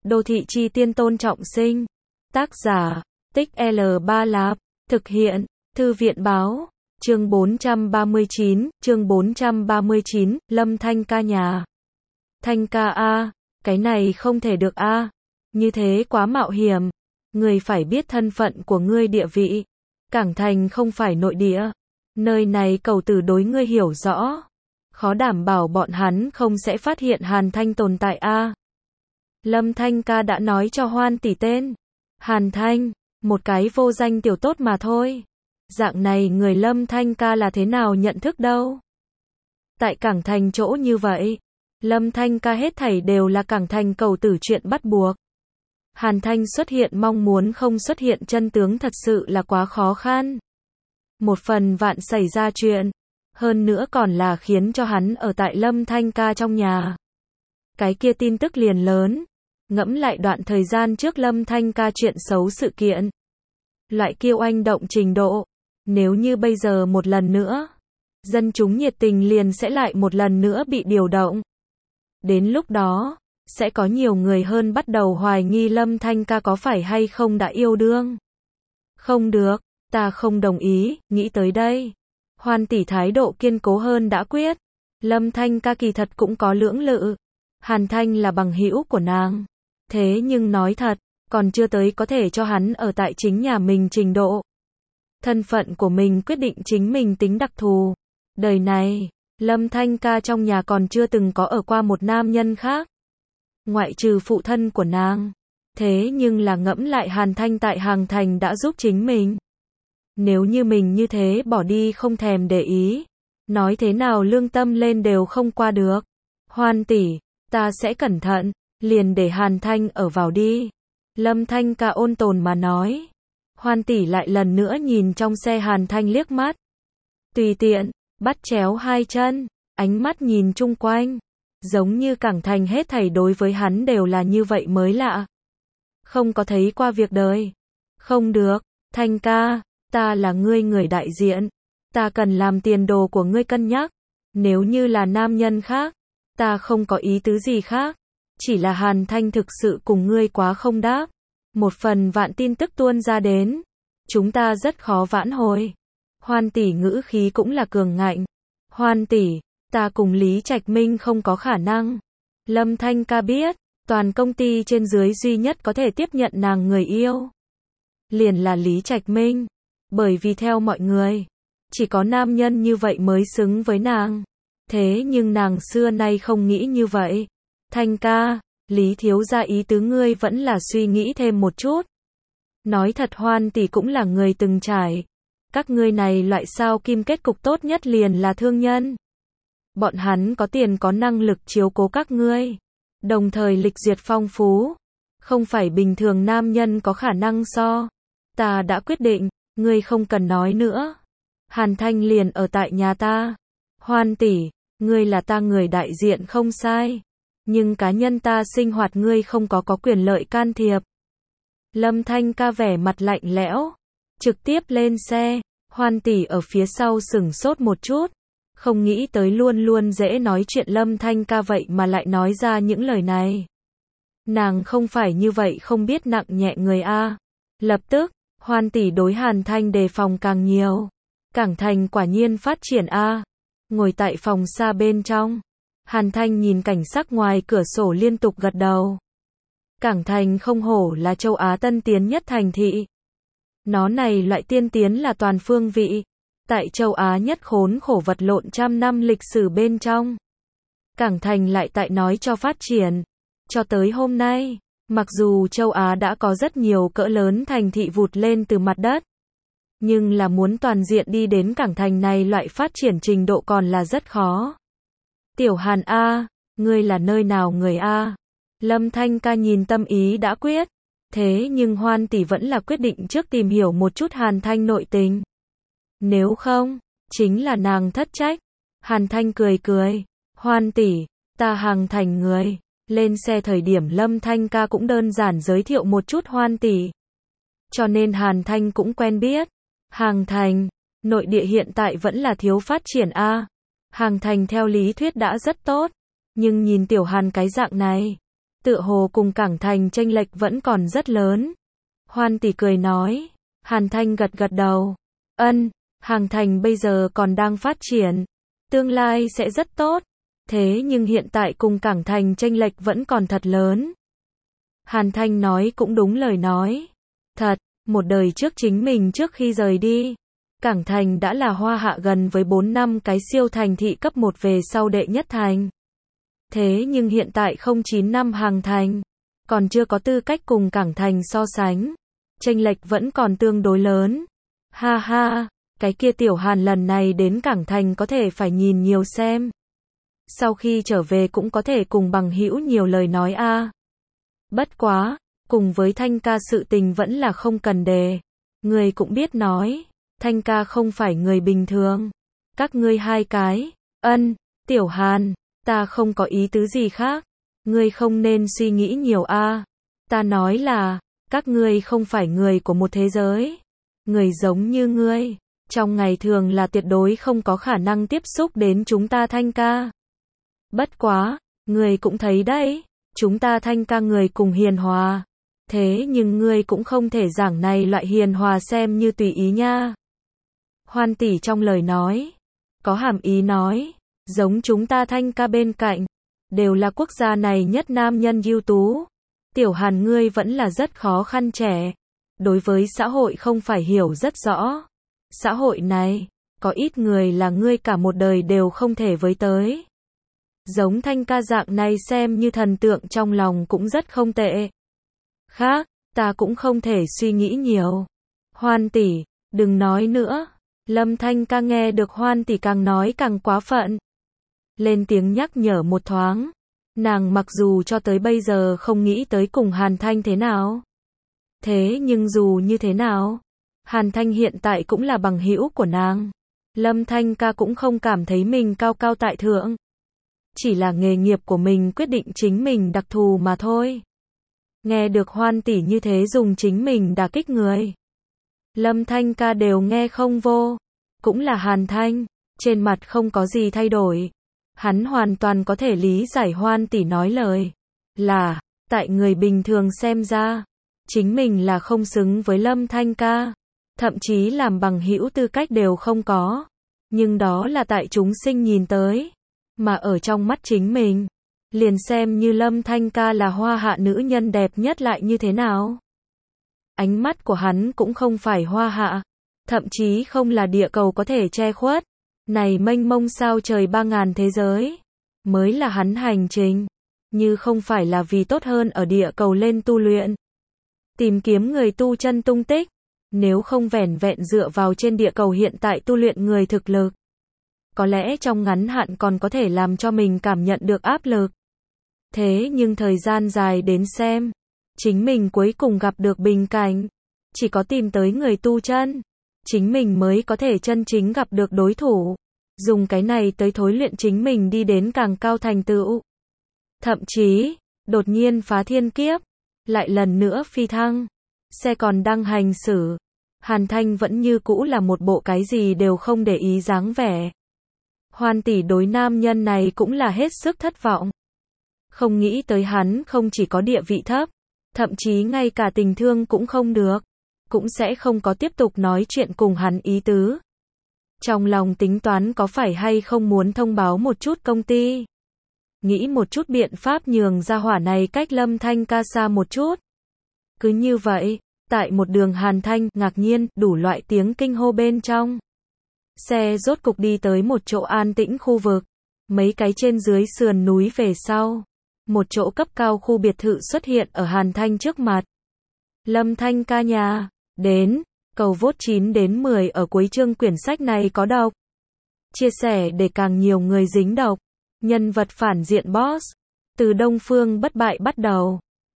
Đô thị chi tiên Tôn Trọng Sinh. Tác giả, Tích L Ba Lạp. Thực hiện, Thư viện Báo. Chương 439, Lâm Thanh ca nhà. Thanh ca a, cái này không thể được a, như thế quá mạo hiểm. Người phải biết thân phận của ngươi địa vị. Cảng Thành không phải nội địa. Nơi này cầu tử đối ngươi hiểu rõ. Khó đảm bảo bọn hắn không sẽ phát hiện Hàn Thanh tồn tại a. Lâm Thanh ca đã nói cho Hoan tỷ tên. Hàn Thanh, một cái vô danh tiểu tốt mà thôi. Dạng này người Lâm Thanh ca là thế nào nhận thức đâu. Tại Cảng Thành chỗ như vậy, Lâm Thanh ca hết thảy đều là Cảng Thành cầu tử chuyện bắt buộc. Hàn Thanh xuất hiện mong muốn không xuất hiện chân tướng thật sự là quá khó khăn. Một phần vạn xảy ra chuyện, hơn nữa còn là khiến cho hắn ở tại Lâm Thanh ca trong nhà. Cái kia tin tức liền lớn, ngẫm lại đoạn thời gian trước Lâm Thanh ca chuyện xấu sự kiện. Loại kia oanh động trình độ, nếu như bây giờ một lần nữa, dân chúng nhiệt tình liền sẽ lại một lần nữa bị điều động. Đến lúc đó, sẽ có nhiều người hơn bắt đầu hoài nghi Lâm Thanh ca có phải hay không đã yêu đương. Không được, ta không đồng ý, nghĩ tới đây. Hoan tỷ thái độ kiên cố hơn đã quyết. Lâm Thanh ca kỳ thật cũng có lưỡng lự. Hàn Thanh là bằng hữu của nàng. Thế nhưng nói thật, còn chưa tới có thể cho hắn ở tại chính nhà mình trình độ. Thân phận của mình quyết định chính mình tính đặc thù. Đời này, Lâm Thanh ca trong nhà còn chưa từng có ở qua một nam nhân khác. Ngoại trừ phụ thân của nàng. Thế nhưng là ngẫm lại Hàn Thanh tại Hàng Thành đã giúp chính mình. Nếu như mình như thế bỏ đi không thèm để ý, nói thế nào lương tâm lên đều không qua được. Hoan tỷ, ta sẽ cẩn thận, liền để Hàn Thanh ở vào đi. Lâm Thanh ca ôn tồn mà nói. Hoan tỷ lại lần nữa nhìn trong xe Hàn Thanh liếc mắt. Tùy tiện, bắt chéo hai chân, ánh mắt nhìn chung quanh. Giống như Cảng Thành hết thảy đối với hắn đều là như vậy mới lạ. Không có thấy qua việc đời. Không được, Thanh ca, ta là ngươi người đại diện. Ta cần làm tiền đồ của ngươi cân nhắc. Nếu như là nam nhân khác, ta không có ý tứ gì khác. Chỉ là Hàn Thanh thực sự cùng ngươi quá không đáp. Một phần vạn tin tức tuôn ra đến. Chúng ta rất khó vãn hồi. Hoan tỷ ngữ khí cũng là cường ngạnh. Hoan tỷ, ta cùng Lý Trạch Minh không có khả năng. Lâm Thanh ca biết, toàn công ty trên dưới duy nhất có thể tiếp nhận nàng người yêu. Liền là Lý Trạch Minh. Bởi vì theo mọi người, chỉ có nam nhân như vậy mới xứng với nàng. Thế nhưng nàng xưa nay không nghĩ như vậy. Thanh ca, Lý thiếu gia ý tứ ngươi vẫn là suy nghĩ thêm một chút. Nói thật Hoan tỷ cũng là người từng trải. Các ngươi này loại sao kim kết cục tốt nhất liền là thương nhân. Bọn hắn có tiền có năng lực chiếu cố các ngươi. Đồng thời lịch duyệt phong phú. Không phải bình thường nam nhân có khả năng so. Ta đã quyết định, ngươi không cần nói nữa. Hàn Thanh liền ở tại nhà ta. Hoan tỷ, ngươi là ta người đại diện không sai. Nhưng cá nhân ta sinh hoạt ngươi không có quyền lợi can thiệp. Lâm Thanh ca vẻ mặt lạnh lẽo. Trực tiếp lên xe. Hoan tỷ ở phía sau sửng sốt một chút. Không nghĩ tới luôn luôn dễ nói chuyện Lâm Thanh ca vậy mà lại nói ra những lời này. Nàng không phải như vậy không biết nặng nhẹ người a. Lập tức, Hoan tỷ đối Hàn Thanh đề phòng càng nhiều. Cảng Thành quả nhiên phát triển a. Ngồi tại phòng xa bên trong. Hàn Thanh nhìn cảnh sắc ngoài cửa sổ liên tục gật đầu. Cảng Thành không hổ là châu Á tân tiến nhất thành thị. Nó này loại tiên tiến là toàn phương vị. Tại châu Á nhất khốn khổ vật lộn trăm năm lịch sử bên trong. Cảng Thành lại tại nói cho phát triển. Cho tới hôm nay, mặc dù châu Á đã có rất nhiều cỡ lớn thành thị vụt lên từ mặt đất. Nhưng là muốn toàn diện đi đến Cảng Thành này loại phát triển trình độ còn là rất khó. Tiểu Hàn A, ngươi là nơi nào người A? Lâm Thanh ca nhìn tâm ý đã quyết. Thế nhưng Hoan tỷ vẫn là quyết định trước tìm hiểu một chút Hàn Thanh nội tình. Nếu không, chính là nàng thất trách. Hàn Thanh cười cười. Hoan tỷ, ta Hàng Thành người. Lên xe thời điểm Lâm Thanh ca cũng đơn giản giới thiệu một chút Hoan tỷ. Cho nên Hàn Thanh cũng quen biết. Hàng Thành, nội địa hiện tại vẫn là thiếu phát triển a. Hàng Thành theo lý thuyết đã rất tốt. Nhưng nhìn Tiểu Hàn cái dạng này. tựa hồ cùng Cảng Thành chênh lệch vẫn còn rất lớn. Hoan tỷ cười nói. Hàn Thanh gật gật đầu. Hàng thành bây giờ còn đang phát triển, tương lai sẽ rất tốt, thế nhưng hiện tại cùng Cảng Thành chênh lệch vẫn còn thật lớn. Hàn Thanh nói cũng đúng lời nói. Thật, một đời trước chính mình trước khi rời đi, Cảng Thành đã là Hoa Hạ gần với 4 năm cái siêu thành thị cấp 1 về sau đệ nhất thành. Thế nhưng hiện tại 09 năm Hàng Thành, còn chưa có tư cách cùng Cảng Thành so sánh. Chênh lệch vẫn còn tương đối lớn. Ha ha, cái kia Tiểu Hàn lần này đến Cảng Thành có thể phải nhìn nhiều xem. Sau khi trở về cũng có thể cùng bằng hữu nhiều lời nói a. Bất quá, cùng với Thanh ca sự tình vẫn là không cần đề. Người cũng biết nói, Thanh ca không phải người bình thường. Các ngươi hai cái, Tiểu Hàn, ta không có ý tứ gì khác. Ngươi không nên suy nghĩ nhiều a. Ta nói là, các ngươi không phải người của một thế giới. Người giống như ngươi, trong ngày thường là tuyệt đối không có khả năng tiếp xúc đến chúng ta Thanh ca. Bất quá, ngươi cũng thấy đấy, chúng ta Thanh ca người cùng hiền hòa. Thế nhưng ngươi cũng không thể giảng này loại hiền hòa xem như tùy ý nha. Hoan tỷ trong lời nói, có hàm ý nói, giống chúng ta Thanh ca bên cạnh, đều là quốc gia này nhất nam nhân ưu tú. Tiểu Hàn ngươi vẫn là rất khó khăn trẻ. Đối với xã hội không phải hiểu rất rõ. Xã hội này, có ít người là ngươi cả một đời đều không thể với tới. Giống Thanh ca dạng này xem như thần tượng trong lòng cũng rất không tệ. Khác, ta cũng không thể suy nghĩ nhiều. Hoan tỷ, đừng nói nữa. Lâm Thanh ca nghe được Hoan tỷ càng nói càng quá phận. Lên tiếng nhắc nhở một thoáng. Nàng mặc dù cho tới bây giờ không nghĩ tới cùng Hàn Thanh thế nào. Thế nhưng dù như thế nào, Hàn Thanh hiện tại cũng là bằng hữu của nàng. Lâm Thanh ca cũng không cảm thấy mình cao cao tại thượng. Chỉ là nghề nghiệp của mình quyết định chính mình đặc thù mà thôi. Nghe được Hoan tỷ như thế dùng chính mình đả kích người. Lâm Thanh ca đều nghe không vô. Cũng là Hàn Thanh, trên mặt không có gì thay đổi. Hắn hoàn toàn có thể lý giải Hoan tỷ nói lời. Là, tại người bình thường xem ra, chính mình là không xứng với Lâm Thanh ca. Thậm chí làm bằng hữu tư cách đều không có. Nhưng đó là tại chúng sinh nhìn tới. Mà ở trong mắt chính mình, liền xem như Lâm Thanh ca là Hoa Hạ nữ nhân đẹp nhất lại như thế nào. Ánh mắt của hắn cũng không phải Hoa Hạ. Thậm chí không là địa cầu có thể che khuất. Này mênh mông sao trời 3000 thế giới. Mới là hắn hành trình. Như không phải là vì tốt hơn ở địa cầu lên tu luyện. Tìm kiếm người tu chân tung tích. Nếu không vẻn vẹn dựa vào trên địa cầu hiện tại tu luyện người thực lực. Có lẽ trong ngắn hạn còn có thể làm cho mình cảm nhận được áp lực. Thế nhưng thời gian dài đến xem. Chính mình cuối cùng gặp được bình cảnh. Chỉ có tìm tới người tu chân. Chính mình mới có thể chân chính gặp được đối thủ. Dùng cái này tới thối luyện chính mình đi đến càng cao thành tựu. Thậm chí, đột nhiên phá thiên kiếp. Lại lần nữa phi thăng. Xe còn đang hành xử. Hàn Thanh vẫn như cũ là một bộ cái gì đều không để ý dáng vẻ. Hoan tỷ đối nam nhân này cũng là hết sức thất vọng. Không nghĩ tới hắn không chỉ có địa vị thấp. Thậm chí ngay cả tình thương cũng không được. Cũng sẽ không có tiếp tục nói chuyện cùng hắn ý tứ. Trong lòng tính toán có phải hay không muốn thông báo một chút công ty. Nghĩ một chút biện pháp nhường ra hỏa này cách Lâm Thanh ca xa một chút. Cứ như vậy, tại một đường Hàn Thanh ngạc nhiên đủ loại tiếng kinh hô bên trong. Xe rốt cục đi tới một chỗ an tĩnh khu vực. Mấy cái trên dưới sườn núi về sau. Một chỗ cấp cao khu biệt thự xuất hiện ở Hàn Thanh trước mặt. Lâm Thanh ca nhà. Đến, cầu vote 9 đến 10 ở cuối chương quyển sách này có đọc. Chia sẻ để càng nhiều người dính đọc. Nhân vật phản diện boss. Từ Đông Phương bất bại bắt đầu.